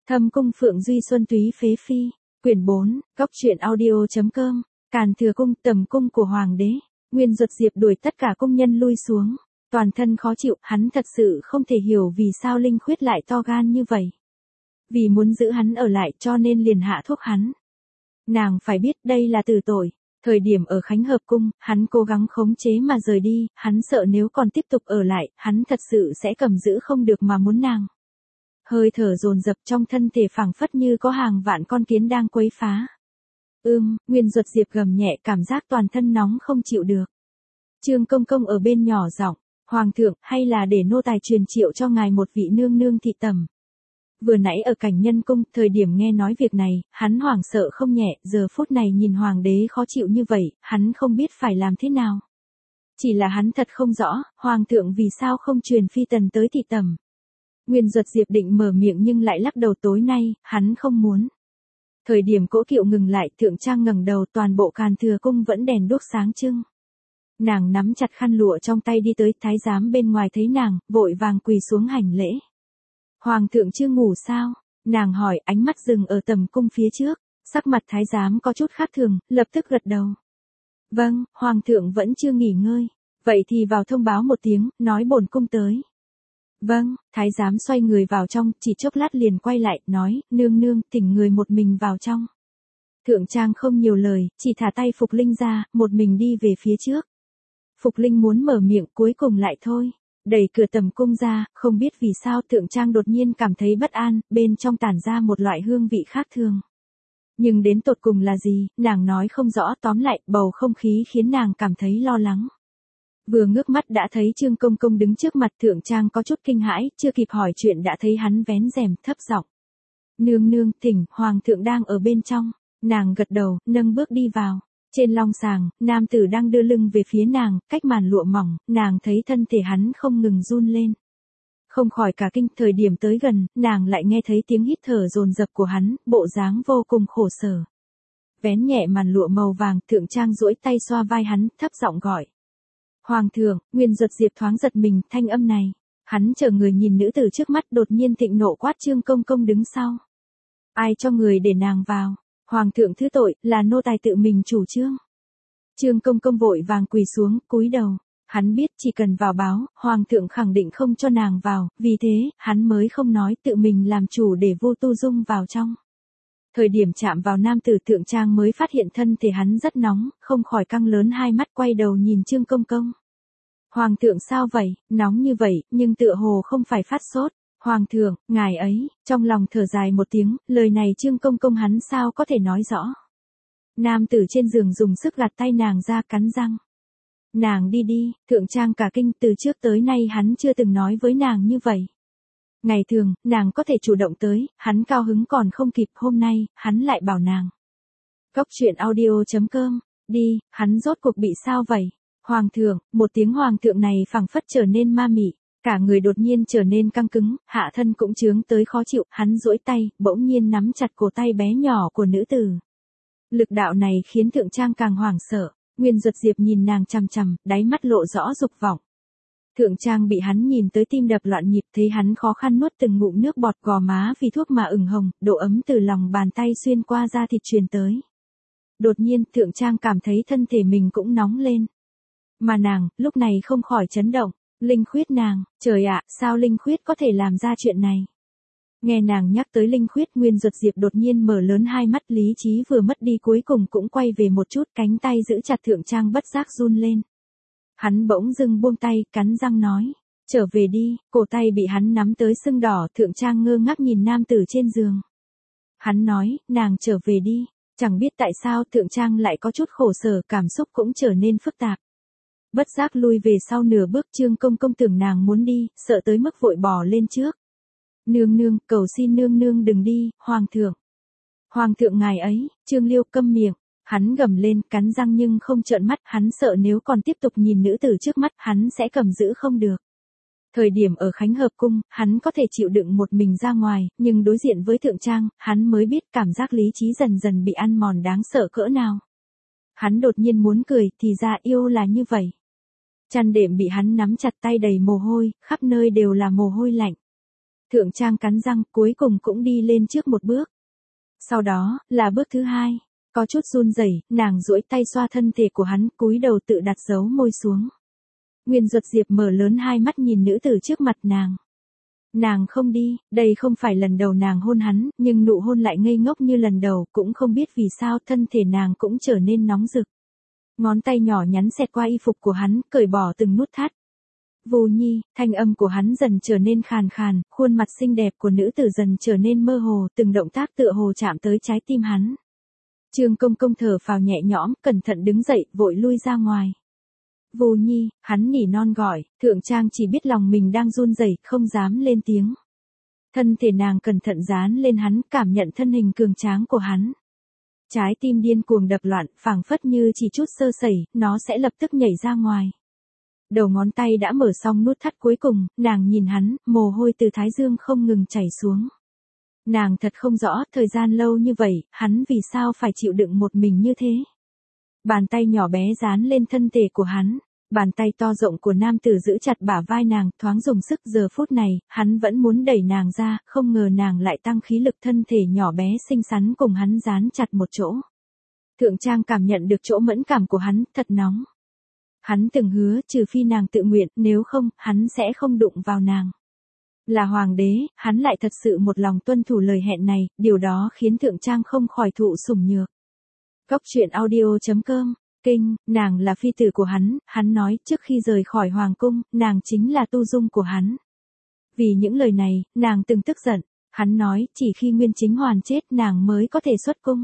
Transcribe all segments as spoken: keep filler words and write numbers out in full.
Thâm cung Phượng Duy Xuân Túy Phế Phi, quyển bốn, góc truyện audio.com, Càn Thừa Cung, tầm cung của Hoàng đế. Nguyên Duật Diệp đuổi tất cả cung nhân lui xuống, toàn thân khó chịu, hắn thật sự không thể hiểu vì sao Linh Khuyết lại to gan như vậy. Vì muốn giữ hắn ở lại cho nên liền hạ thuốc hắn. Nàng phải biết đây là tử tội. Thời điểm ở Khánh Hợp Cung, hắn cố gắng khống chế mà rời đi, hắn sợ nếu còn tiếp tục ở lại, hắn thật sự sẽ cầm giữ không được mà muốn nàng. Hơi thở dồn dập trong thân thể phảng phất như có hàng vạn con kiến đang quấy phá. Ưm, Nguyên Duật Diệp gầm nhẹ, cảm giác toàn thân nóng không chịu được. Trương Công Công ở bên nhỏ giọng, Hoàng thượng, hay là để nô tài truyền triệu cho ngài một vị nương nương thị tẩm. Vừa nãy ở Cảnh Nhân Cung, thời điểm nghe nói việc này, hắn hoảng sợ không nhẹ, giờ phút này nhìn Hoàng đế khó chịu như vậy, hắn không biết phải làm thế nào. Chỉ là hắn thật không rõ, Hoàng thượng vì sao không truyền phi tần tới thị tẩm. Nguyên Duật Diệp định mở miệng nhưng lại lắc đầu, tối nay, hắn không muốn. Thời điểm cỗ kiệu ngừng lại, Thượng Trang ngẩng đầu, toàn bộ Càn Thừa Cung vẫn đèn đuốc sáng trưng. Nàng nắm chặt khăn lụa trong tay đi tới, thái giám bên ngoài thấy nàng, vội vàng quỳ xuống hành lễ. Hoàng thượng chưa ngủ sao? Nàng hỏi, ánh mắt dừng ở tầm cung phía trước, sắc mặt thái giám có chút khác thường, lập tức gật đầu. Vâng, Hoàng thượng vẫn chưa nghỉ ngơi, vậy thì vào thông báo một tiếng, nói bổn cung tới. Vâng, thái giám xoay người vào trong, chỉ chốc lát liền quay lại, nói, nương nương, thỉnh người một mình vào trong. Thượng Trang không nhiều lời, chỉ thả tay Phục Linh ra, một mình đi về phía trước. Phục Linh muốn mở miệng, cuối cùng lại thôi. Đẩy cửa tầm cung ra, không biết vì sao Thượng Trang đột nhiên cảm thấy bất an, bên trong tản ra một loại hương vị khác thường. Nhưng đến tột cùng là gì, nàng nói không rõ, tóm lại, bầu không khí khiến nàng cảm thấy lo lắng. Vừa ngước mắt đã thấy Trương Công Công đứng trước mặt, Thượng Trang có chút kinh hãi, chưa kịp hỏi chuyện đã thấy hắn vén rèm, thấp giọng. Nương nương, thỉnh, Hoàng thượng đang ở bên trong. Nàng gật đầu, nâng bước đi vào. Trên long sàng, nam tử đang đưa lưng về phía nàng, cách màn lụa mỏng, nàng thấy thân thể hắn không ngừng run lên. Không khỏi cả kinh, thời điểm tới gần, nàng lại nghe thấy tiếng hít thở dồn dập của hắn, bộ dáng vô cùng khổ sở. Vén nhẹ màn lụa màu vàng, Thượng Trang duỗi tay xoa vai hắn, thấp giọng gọi. Hoàng thượng, Nguyên Duật Diệp thoáng giật mình, thanh âm này. Hắn chờ người nhìn nữ tử trước mắt, đột nhiên thịnh nộ quát Trương Công Công đứng sau. Ai cho người để nàng vào? Hoàng thượng thứ tội, là nô tài tự mình chủ trương. Trương Công Công vội vàng quỳ xuống, cúi đầu. Hắn biết chỉ cần vào báo, Hoàng thượng khẳng định không cho nàng vào, vì thế, hắn mới không nói tự mình làm chủ để Vô Tu Dung vào trong. Thời điểm chạm vào nam tử, Thượng Trang mới phát hiện thân thể hắn rất nóng, không khỏi căng lớn hai mắt, quay đầu nhìn Trương Công Công. Hoàng thượng sao vậy, nóng như vậy, nhưng tựa hồ không phải phát sốt. Hoàng thượng, ngài ấy, trong lòng thở dài một tiếng, lời này Trương Công Công hắn sao có thể nói rõ. Nam tử trên giường dùng sức gạt tay nàng ra, cắn răng. Nàng đi đi, Thượng Trang cả kinh, từ trước tới nay hắn chưa từng nói với nàng như vậy. Ngày thường, nàng có thể chủ động tới, hắn cao hứng còn không kịp, hôm nay, hắn lại bảo nàng. Góc truyện audio.com, đi, hắn rốt cuộc bị sao vậy? Hoàng thượng, một tiếng hoàng thượng này phảng phất trở nên ma mị. Cả người đột nhiên trở nên căng cứng, hạ thân cũng chướng tới khó chịu, hắn duỗi tay, bỗng nhiên nắm chặt cổ tay bé nhỏ của nữ tử. Lực đạo này khiến Thượng Trang càng hoảng sợ, Nguyên Duật Diệp nhìn nàng chằm chằm, đáy mắt lộ rõ dục vọng. Thượng Trang bị hắn nhìn tới tim đập loạn nhịp, thấy hắn khó khăn nuốt từng ngụm nước bọt, gò má vì thuốc mà ửng hồng, độ ấm từ lòng bàn tay xuyên qua da thịt truyền tới. Đột nhiên, Thượng Trang cảm thấy thân thể mình cũng nóng lên. Mà nàng, lúc này không khỏi chấn động. Linh Khuyết nàng, trời ạ, sao Linh Khuyết có thể làm ra chuyện này? Nghe nàng nhắc tới Linh Khuyết, Nguyên Duật Diệp đột nhiên mở lớn hai mắt, lý trí vừa mất đi cuối cùng cũng quay về một chút, cánh tay giữ chặt Thượng Trang bất giác run lên. Hắn bỗng dưng buông tay, cắn răng nói, trở về đi, cổ tay bị hắn nắm tới sưng đỏ, Thượng Trang ngơ ngác nhìn nam tử trên giường. Hắn nói, nàng trở về đi, chẳng biết tại sao Thượng Trang lại có chút khổ sở, cảm xúc cũng trở nên phức tạp. Bất giác lui về sau nửa bước, Trương Công Công tưởng nàng muốn đi, sợ tới mức vội bỏ lên trước. Nương nương, cầu xin nương nương đừng đi, Hoàng thượng. Hoàng thượng ngài ấy, Trương Liêu câm miệng, hắn gầm lên, cắn răng nhưng không trợn mắt, hắn sợ nếu còn tiếp tục nhìn nữ tử trước mắt, hắn sẽ cầm giữ không được. Thời điểm ở Khánh Hợp Cung, hắn có thể chịu đựng một mình ra ngoài, nhưng đối diện với Thượng Trang, hắn mới biết cảm giác lý trí dần dần bị ăn mòn đáng sợ cỡ nào. Hắn đột nhiên muốn cười, thì ra yêu là như vậy. Chăn đệm bị hắn nắm chặt tay đầy mồ hôi, khắp nơi đều là mồ hôi lạnh. Thượng Trang cắn răng, cuối cùng cũng đi lên trước một bước. Sau đó, là bước thứ hai. Có chút run rẩy, nàng duỗi tay xoa thân thể của hắn, cúi đầu tự đặt dấu môi xuống. Nguyên Duật Diệp mở lớn hai mắt nhìn nữ tử trước mặt nàng. Nàng không đi, đây không phải lần đầu nàng hôn hắn, nhưng nụ hôn lại ngây ngốc như lần đầu, cũng không biết vì sao thân thể nàng cũng trở nên nóng rực. Ngón tay nhỏ nhắn xẹt qua y phục của hắn, cởi bỏ từng nút thắt. Vô Nhi, thanh âm của hắn dần trở nên khàn khàn, khuôn mặt xinh đẹp của nữ tử dần trở nên mơ hồ, từng động tác tựa hồ chạm tới trái tim hắn. Trương Công Công thở phào nhẹ nhõm, cẩn thận đứng dậy, vội lui ra ngoài. Vô Nhi, hắn nỉ non gọi, Thượng Trang chỉ biết lòng mình đang run rẩy, không dám lên tiếng. Thân thể nàng cẩn thận dán lên hắn, cảm nhận thân hình cường tráng của hắn. Trái tim điên cuồng đập loạn, phảng phất như chỉ chút sơ sẩy, nó sẽ lập tức nhảy ra ngoài. Đầu ngón tay đã mở xong nút thắt cuối cùng, nàng nhìn hắn, mồ hôi từ thái dương không ngừng chảy xuống. Nàng thật không rõ, thời gian lâu như vậy, hắn vì sao phải chịu đựng một mình như thế. Bàn tay nhỏ bé dán lên thân thể của hắn, bàn tay to rộng của nam tử giữ chặt bả vai nàng, thoáng dùng sức. Giờ phút này, hắn vẫn muốn đẩy nàng ra, không ngờ nàng lại tăng khí lực, thân thể nhỏ bé xinh xắn cùng hắn dán chặt một chỗ. Thượng Trang cảm nhận được chỗ mẫn cảm của hắn, thật nóng. Hắn từng hứa, trừ phi nàng tự nguyện, nếu không, hắn sẽ không đụng vào nàng. Là hoàng đế, hắn lại thật sự một lòng tuân thủ lời hẹn này, điều đó khiến Thượng Trang không khỏi thụ sủng nhược. Cốc truyện audio chấm com, kinh, nàng là phi tử của hắn, hắn nói, trước khi rời khỏi hoàng cung, nàng chính là tu dung của hắn. Vì những lời này, nàng từng tức giận, hắn nói, chỉ khi Nguyên Chính Hoàn chết nàng mới có thể xuất cung.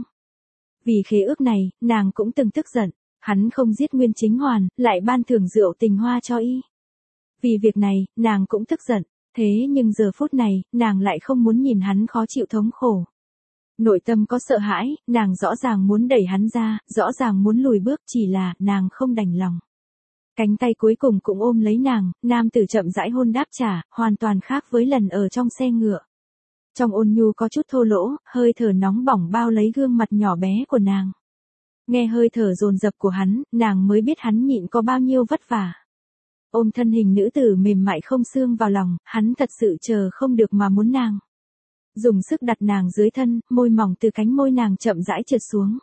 Vì khế ước này, nàng cũng từng tức giận, hắn không giết Nguyên Chính Hoàn, lại ban thưởng rượu tình hoa cho y. Vì việc này, nàng cũng tức giận, thế nhưng giờ phút này, nàng lại không muốn nhìn hắn khó chịu thống khổ. Nội tâm có sợ hãi, nàng rõ ràng muốn đẩy hắn ra, rõ ràng muốn lùi bước, chỉ là, nàng không đành lòng. Cánh tay cuối cùng cũng ôm lấy nàng, nam tử chậm rãi hôn đáp trả, hoàn toàn khác với lần ở trong xe ngựa. Trong ôn nhu có chút thô lỗ, hơi thở nóng bỏng bao lấy gương mặt nhỏ bé của nàng. Nghe hơi thở dồn dập của hắn, nàng mới biết hắn nhịn có bao nhiêu vất vả. Ôm thân hình nữ tử mềm mại không xương vào lòng, hắn thật sự chờ không được mà muốn nàng. Dùng sức đặt nàng dưới thân, môi mỏng từ cánh môi nàng chậm rãi trượt xuống.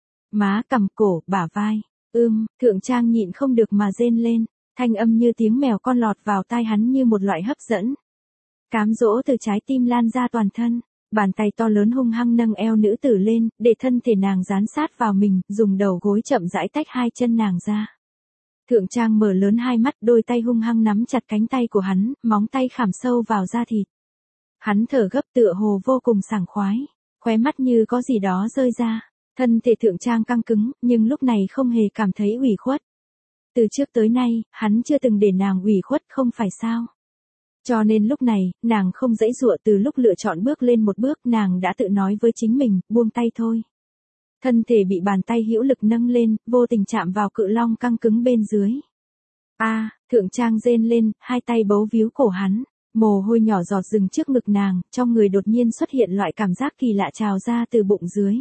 Má, cằm, cổ, bả vai. Ưm, Thượng Trang nhịn không được mà rên lên, thanh âm như tiếng mèo con lọt vào tai hắn như một loại hấp dẫn. Cám dỗ từ trái tim lan ra toàn thân, bàn tay to lớn hung hăng nâng eo nữ tử lên, để thân thể nàng dán sát vào mình, dùng đầu gối chậm rãi tách hai chân nàng ra. Thượng Trang mở lớn hai mắt, đôi tay hung hăng nắm chặt cánh tay của hắn, móng tay khảm sâu vào da thịt. Hắn thở gấp tựa hồ vô cùng sảng khoái, khóe mắt như có gì đó rơi ra. Thân thể Thượng Trang căng cứng, nhưng lúc này không hề cảm thấy ủy khuất. Từ trước tới nay, hắn chưa từng để nàng ủy khuất, không phải sao? Cho nên lúc này, nàng không dãy dụa. Từ lúc lựa chọn bước lên một bước, nàng đã tự nói với chính mình, buông tay thôi. Thân thể bị bàn tay hữu lực nâng lên, vô tình chạm vào cự long căng cứng bên dưới. A, à, Thượng Trang rên lên, hai tay bấu víu cổ hắn. Mồ hôi nhỏ giọt rừng trước ngực nàng, trong người đột nhiên xuất hiện loại cảm giác kỳ lạ trào ra từ bụng dưới.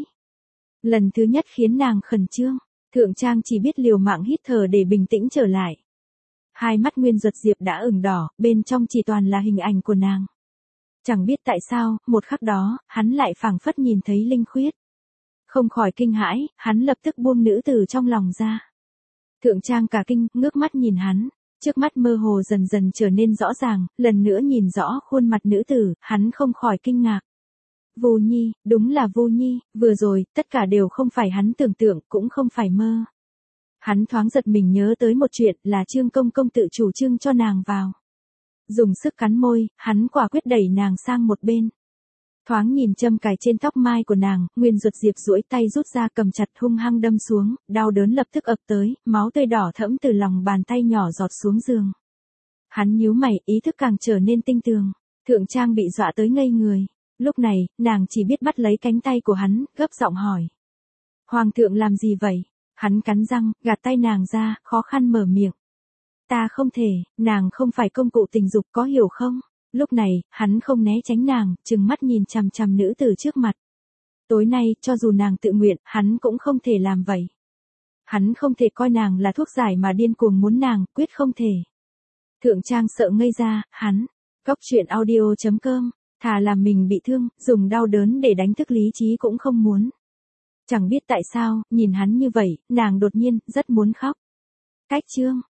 Lần thứ nhất khiến nàng khẩn trương, Thượng Trang chỉ biết liều mạng hít thở để bình tĩnh trở lại. Hai mắt Nguyên Duật Diệp đã ửng đỏ, bên trong chỉ toàn là hình ảnh của nàng. Chẳng biết tại sao, một khắc đó, hắn lại phảng phất nhìn thấy linh khuyết. Không khỏi kinh hãi, hắn lập tức buông nữ tử trong lòng ra. Thượng Trang cả kinh, ngước mắt nhìn hắn. Trước mắt mơ hồ dần dần trở nên rõ ràng, lần nữa nhìn rõ khuôn mặt nữ tử, hắn không khỏi kinh ngạc. Vô Nhi, đúng là Vô Nhi, vừa rồi, tất cả đều không phải hắn tưởng tượng, cũng không phải mơ. Hắn thoáng giật mình nhớ tới một chuyện là Trương Công Công tự chủ trương cho nàng vào. Dùng sức cắn môi, hắn quả quyết đẩy nàng sang một bên. Thoáng nhìn châm cài trên tóc mai của nàng, Nguyên Duật Diệp duỗi tay rút ra cầm chặt hung hăng đâm xuống, đau đớn lập tức ập tới, máu tươi đỏ thẫm từ lòng bàn tay nhỏ giọt xuống giường. Hắn nhíu mày, ý thức càng trở nên tinh tường. Thượng Trang bị dọa tới ngây người. Lúc này, nàng chỉ biết bắt lấy cánh tay của hắn, gấp giọng hỏi. Hoàng thượng làm gì vậy? Hắn cắn răng, gạt tay nàng ra, khó khăn mở miệng. Ta không thể, nàng không phải công cụ tình dục, có hiểu không? Lúc này, hắn không né tránh nàng, trừng mắt nhìn chằm chằm nữ tử trước mặt. Tối nay, cho dù nàng tự nguyện, hắn cũng không thể làm vậy. Hắn không thể coi nàng là thuốc giải mà điên cuồng muốn nàng, quyết không thể. Thượng Trang sợ ngây ra, hắn. Cốc truyện audio chấm com, thà làm mình bị thương, dùng đau đớn để đánh thức lý trí cũng không muốn. Chẳng biết tại sao, nhìn hắn như vậy, nàng đột nhiên, rất muốn khóc. Cách chương.